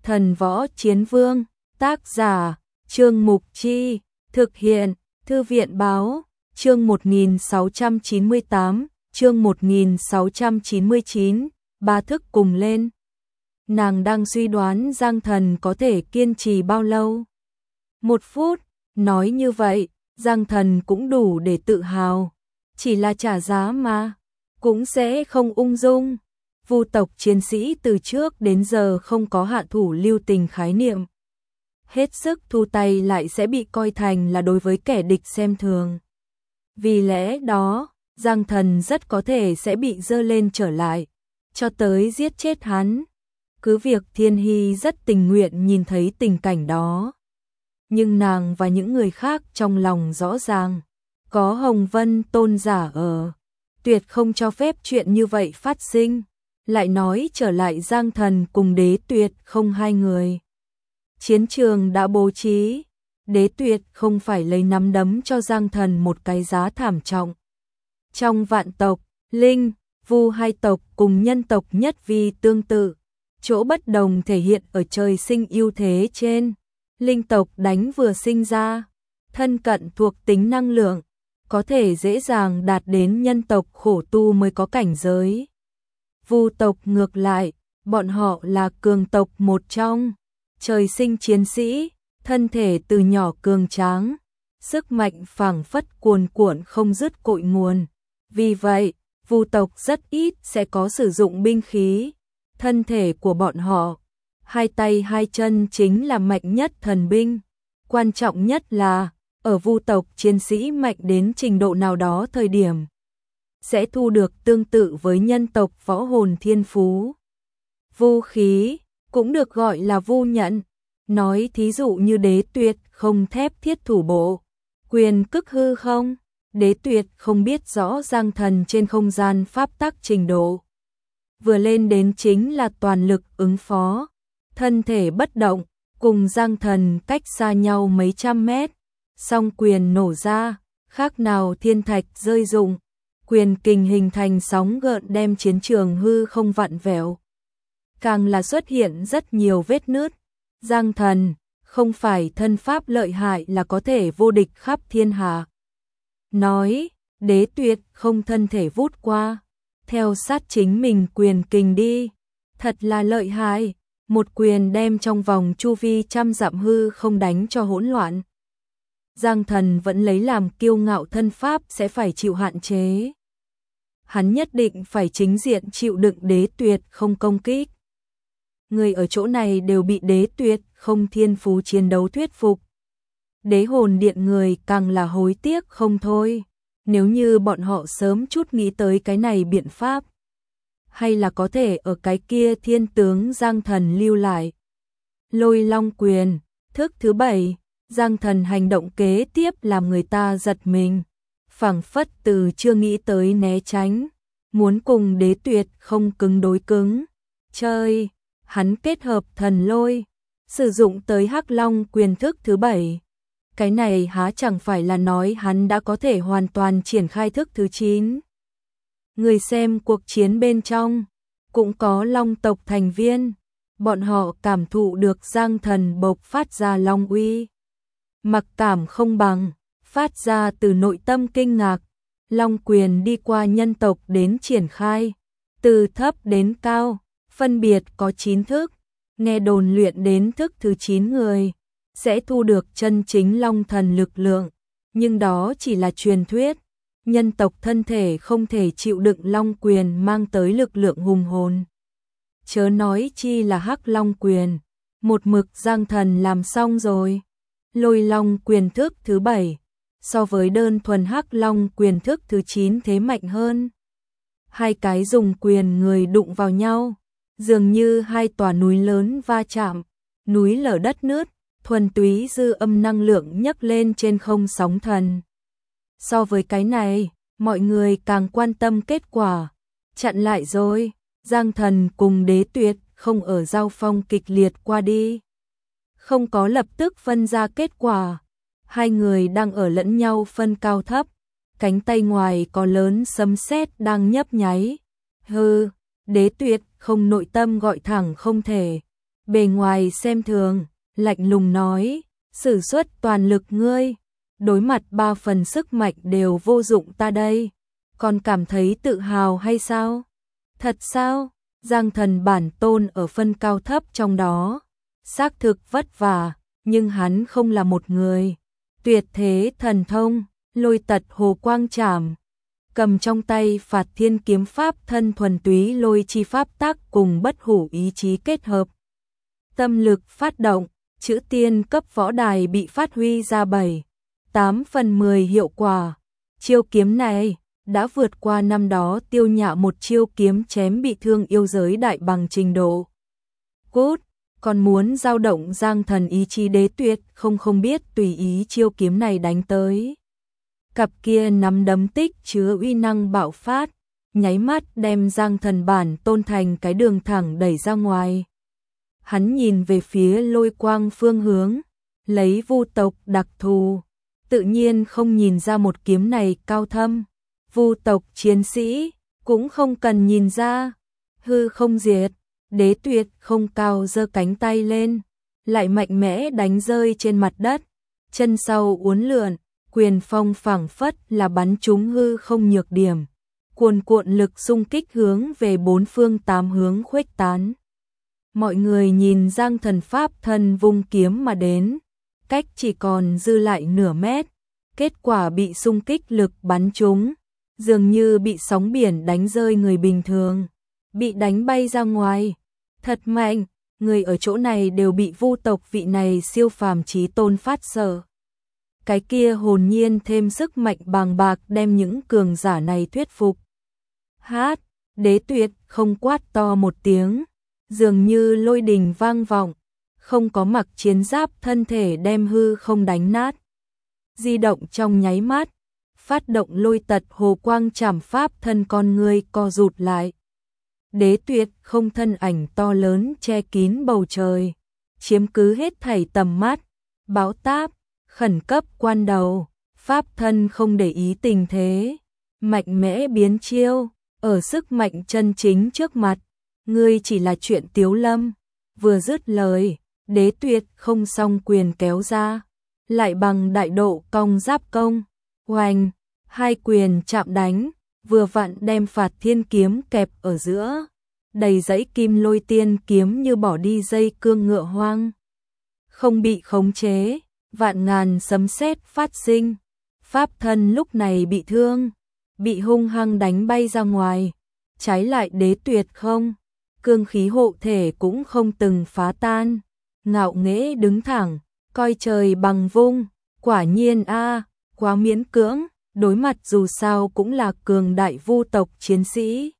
Thần Võ Chiến Vương, tác giả, Trương Mục Chi, thực hiện, Thư viện Báo, chương 1698, chương 1699, ba thức cùng lên. Nàng đang suy đoán Giang Thần có thể kiên trì bao lâu. 1 phút, nói như vậy, Giang Thần cũng đủ để tự hào. Chỉ là trả giá mà, cũng sẽ không ung dung. Vu tộc chiến sĩ từ trước đến giờ không có hạ thủ lưu tình khái niệm. Hết sức thu tay lại sẽ bị coi thành là đối với kẻ địch xem thường. Vì lẽ đó, Giang Thần rất có thể sẽ bị dơ lên trở lại, cho tới giết chết hắn. Cứ việc Thiên Hy rất tình nguyện nhìn thấy tình cảnh đó. Nhưng nàng và những người khác trong lòng rõ ràng, có Hồng Vân tôn giả ở, tuyệt không cho phép chuyện như vậy phát sinh. Lại nói trở lại Giang Thần cùng Đế Tuyệt không hai người. Chiến trường đã bố trí, Đế Tuyệt không phải lấy nắm đấm cho Giang Thần một cái giá thảm trọng. Trong vạn tộc, Linh, Vu hai tộc cùng nhân tộc nhất vi tương tự, chỗ bất đồng thể hiện ở trời sinh ưu thế trên. Linh tộc đánh vừa sinh ra, thân cận thuộc tính năng lượng, có thể dễ dàng đạt đến nhân tộc khổ tu mới có cảnh giới. Vu tộc ngược lại, bọn họ là cường tộc một trong, trời sinh chiến sĩ, thân thể từ nhỏ cường tráng, sức mạnh phảng phất cuồn cuộn không dứt cội nguồn. Vì vậy, Vu tộc rất ít sẽ có sử dụng binh khí, thân thể của bọn họ, hai tay hai chân chính là mạnh nhất thần binh. Quan trọng nhất là, ở Vu tộc chiến sĩ mạnh đến trình độ nào đó thời điểm, sẽ thu được tương tự với nhân tộc võ hồn thiên phú. Vu khí, cũng được gọi là vu nhận, nói thí dụ như Đế Tuyệt không thép thiết thủ bộ, quyền cức hư không, Đế Tuyệt không biết rõ Giang Thần trên không gian pháp tắc trình độ. Vừa lên đến chính là toàn lực ứng phó, thân thể bất động, cùng Giang Thần cách xa nhau mấy trăm mét, song quyền nổ ra, khác nào thiên thạch rơi rụng. Quyền kình hình thành sóng gợn đem chiến trường hư không vặn vẹo. Càng là xuất hiện rất nhiều vết nứt. Giang Thần, không phải thân pháp lợi hại là có thể vô địch khắp thiên hạ. Nói, Đế Tuyệt không thân thể vút qua, theo sát chính mình quyền kình đi. Thật là lợi hại, một quyền đem trong vòng chu vi trăm dặm hư không đánh cho hỗn loạn. Giang Thần vẫn lấy làm kiêu ngạo thân pháp sẽ phải chịu hạn chế. Hắn nhất định phải chính diện chịu đựng Đế Tuyệt không công kích. Người ở chỗ này đều bị Đế Tuyệt không thiên phú chiến đấu thuyết phục. Đế hồn điện người càng là hối tiếc không thôi. Nếu như bọn họ sớm chút nghĩ tới cái này biện pháp, hay là có thể ở cái kia thiên tướng Giang Thần lưu lại. Lôi Long quyền, thức thứ 7, Giang Thần hành động kế tiếp làm người ta giật mình. Phảng phất từ chưa nghĩ tới né tránh, muốn cùng Đế Tuyệt không cứng đối cứng. Chơi, hắn kết hợp thần lôi, sử dụng tới Hắc Long quyền thức thứ 7. Cái này há chẳng phải là nói hắn đã có thể hoàn toàn triển khai thức thứ 9. Người xem cuộc chiến bên trong, cũng có Long tộc thành viên, bọn họ cảm thụ được Giang Thần bộc phát ra Long uy. Mặc cảm không bằng, phát ra từ nội tâm kinh ngạc. Long quyền đi qua nhân tộc đến triển khai, từ thấp đến cao, phân biệt có 9 thức. Nghe đồn luyện đến thức thứ 9 người sẽ thu được chân chính Long thần lực lượng, nhưng đó chỉ là truyền thuyết. Nhân tộc thân thể không thể chịu đựng Long quyền mang tới lực lượng hùng hồn. Chớ nói chi là Hắc Long quyền, một mực Giang Thần làm xong rồi. Lôi Long quyền thức thứ 7, so với đơn thuần Hắc Long quyền thức thứ 9 thế mạnh hơn. Hai cái dùng quyền người đụng vào nhau, dường như hai tòa núi lớn va chạm, núi lở đất nứt, thuần túy dư âm năng lượng nhấc lên trên không sóng thần. So với cái này, mọi người càng quan tâm kết quả. Chặn lại rồi, Giang Thần cùng Đế Tuyệt không ở giao phong kịch liệt qua đi. Không có lập tức phân ra kết quả. Hai người đang ở lẫn nhau phân cao thấp. Cánh tay ngoài có lớn sấm sét đang nhấp nháy. Hừ, Đế Tuyệt không nội tâm gọi thẳng không thể. bề ngoài xem thường, lạnh lùng nói, sử xuất toàn lực ngươi, đối mặt 3 phần sức mạnh đều vô dụng ta đây, còn cảm thấy tự hào hay sao? Thật sao? Giang Thần bản tôn ở phân cao thấp trong đó, xác thực vất vả, nhưng hắn không là một người. Tuyệt thế thần thông, Lôi Tật Hồ Quang Trảm, cầm trong tay Phạt Thiên kiếm pháp thân thuần túy lôi chi pháp tác cùng bất hủ ý chí kết hợp. Tâm lực phát động, chữ tiên cấp võ đài bị phát huy ra 7-8 phần 10 hiệu quả. Chiêu kiếm này đã vượt qua năm đó Tiêu Nhạ một chiêu kiếm chém bị thương yêu giới đại bằng trình độ. Cút, còn muốn dao động Giang Thần ý chí đế tuyệt, không biết tùy ý chiêu kiếm này đánh tới. Cặp kia nắm đấm tích chứa uy năng bạo phát, nháy mắt đem Giang Thần bản tôn thành cái đường thẳng đẩy ra ngoài. Hắn nhìn về phía lôi quang phương hướng, lấy vu tộc đặc thù, tự nhiên không nhìn ra một kiếm này cao thâm. Vu tộc chiến sĩ cũng không cần nhìn ra, hư không diệt, đế tuyệt không cao giơ cánh tay lên, lại mạnh mẽ đánh rơi trên mặt đất, chân sau uốn lượn, quyền phong phảng phất là bắn trúng hư không nhược điểm, cuồn cuộn lực xung kích hướng về 4 phương 8 hướng khuếch tán. Mọi người nhìn Giang Thần pháp thân vung kiếm mà đến, cách chỉ còn dư lại nửa mét, kết quả bị xung kích lực bắn trúng, dường như bị sóng biển đánh rơi người bình thường, bị đánh bay ra ngoài. Thật mạnh, người ở chỗ này đều bị vu tộc vị này siêu phàm chí tôn phát sợ. Cái kia hồn nhiên thêm sức mạnh bàng bạc đem những cường giả này thuyết phục. Hát, đế tuyệt không quát to một tiếng, dường như lôi đình vang vọng, không có mặc chiến giáp thân thể đem hư không đánh nát. Di động trong nháy mắt, phát động Lôi Tật Hồ Quang Trảm pháp thân con người co rụt lại. Đế tuyệt không thân ảnh to lớn che kín bầu trời, chiếm cứ hết thảy tầm mắt, báo táp, khẩn cấp quan đầu, pháp thân không để ý tình thế, mạnh mẽ biến chiêu, ở sức mạnh chân chính trước mặt, ngươi chỉ là chuyện tiếu lâm. Vừa dứt lời, đế tuyệt không song quyền kéo ra, lại bằng đại độ cong giáp công, oanh, hai quyền chạm đánh, vừa vặn đem Phạt Thiên kiếm kẹp ở giữa, đầy dãy kim lôi tiên kiếm như bỏ đi dây cương ngựa hoang. Không bị khống chế, vạn ngàn sấm sét phát sinh, pháp thân lúc này bị thương, bị hung hăng đánh bay ra ngoài, trái lại đế tuyệt không, cương khí hộ thể cũng không từng phá tan, ngạo nghễ đứng thẳng, coi trời bằng vung, quả nhiên quá miễn cưỡng, đối mặt dù sao cũng là cường đại vu tộc chiến sĩ.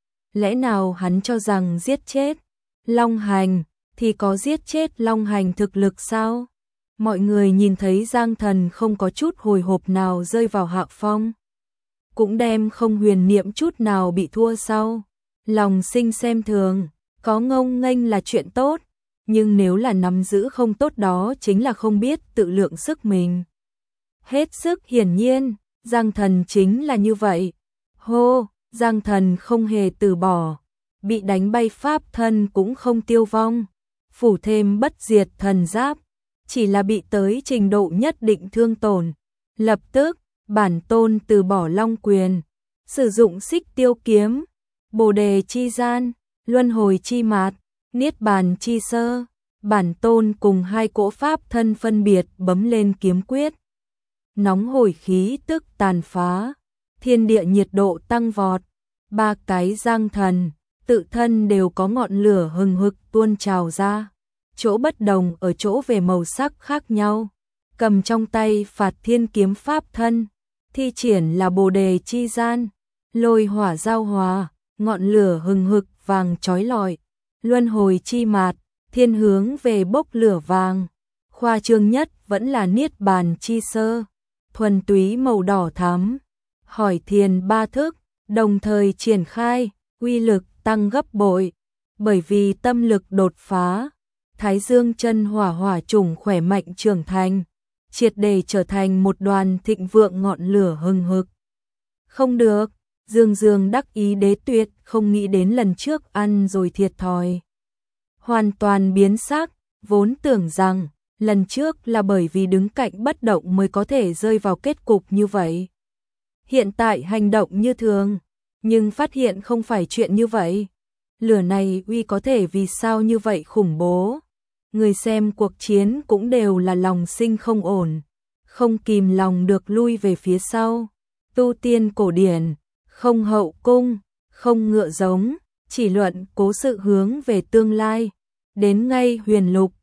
Lẽ nào hắn cho rằng giết chết Long Hành thì có giết chết Long Hành thực lực sao? Mọi người nhìn thấy Giang Thần không có chút hồi hộp nào rơi vào hạ phong, cũng đem không huyền niệm chút nào bị thua sau. Lòng sinh xem thường, có ngông nghênh là chuyện tốt, nhưng nếu là nắm giữ không tốt đó chính là không biết tự lượng sức mình. Hết sức hiển nhiên, Giang Thần chính là như vậy. Hô, Giang Thần không hề từ bỏ, bị đánh bay pháp thân cũng không tiêu vong, phủ thêm bất diệt thần giáp, chỉ là bị tới trình độ nhất định thương tổn. Lập tức, bản tôn từ bỏ long quyền, sử dụng xích tiêu kiếm, bồ đề chi gian, luân hồi chi mạt, niết bàn chi sơ, bản tôn cùng hai cỗ pháp thân phân biệt bấm lên kiếm quyết. Nóng hổi khí tức tàn phá, thiên địa nhiệt độ tăng vọt, ba cái Giang Thần, tự thân đều có ngọn lửa hừng hực tuôn trào ra, chỗ bất đồng ở chỗ về màu sắc khác nhau. Cầm trong tay Phạt Thiên kiếm pháp thân, thi triển là bồ đề chi gian, lôi hỏa giao hòa, ngọn lửa hừng hực vàng chói lọi, luân hồi chi mạt, thiên hướng về bốc lửa vàng, khoa trương nhất vẫn là niết bàn chi sơ, thuần túy màu đỏ thắm. Hỏi thiền ba thức, đồng thời triển khai, uy lực tăng gấp bội, bởi vì tâm lực đột phá, Thái Dương chân hỏa hỏa chủng khỏe mạnh trưởng thành, triệt để trở thành một đoàn thịnh vượng ngọn lửa hừng hực. Không được, Dương Dương đắc ý đế tuyệt không nghĩ đến lần trước ăn rồi thiệt thòi. hoàn toàn biến sắc, vốn tưởng rằng lần trước là bởi vì đứng cạnh bất động mới có thể rơi vào kết cục như vậy. Hiện tại hành động như thường, nhưng phát hiện không phải chuyện như vậy. Lửa này uy có thể vì sao như vậy khủng bố. Người xem cuộc chiến cũng đều là lòng sinh không ổn, không kìm lòng được lui về phía sau. Tu tiên cổ điển, không hậu cung, không ngựa giống, chỉ luận cố sự hướng về tương lai. Đến ngay huyền lục,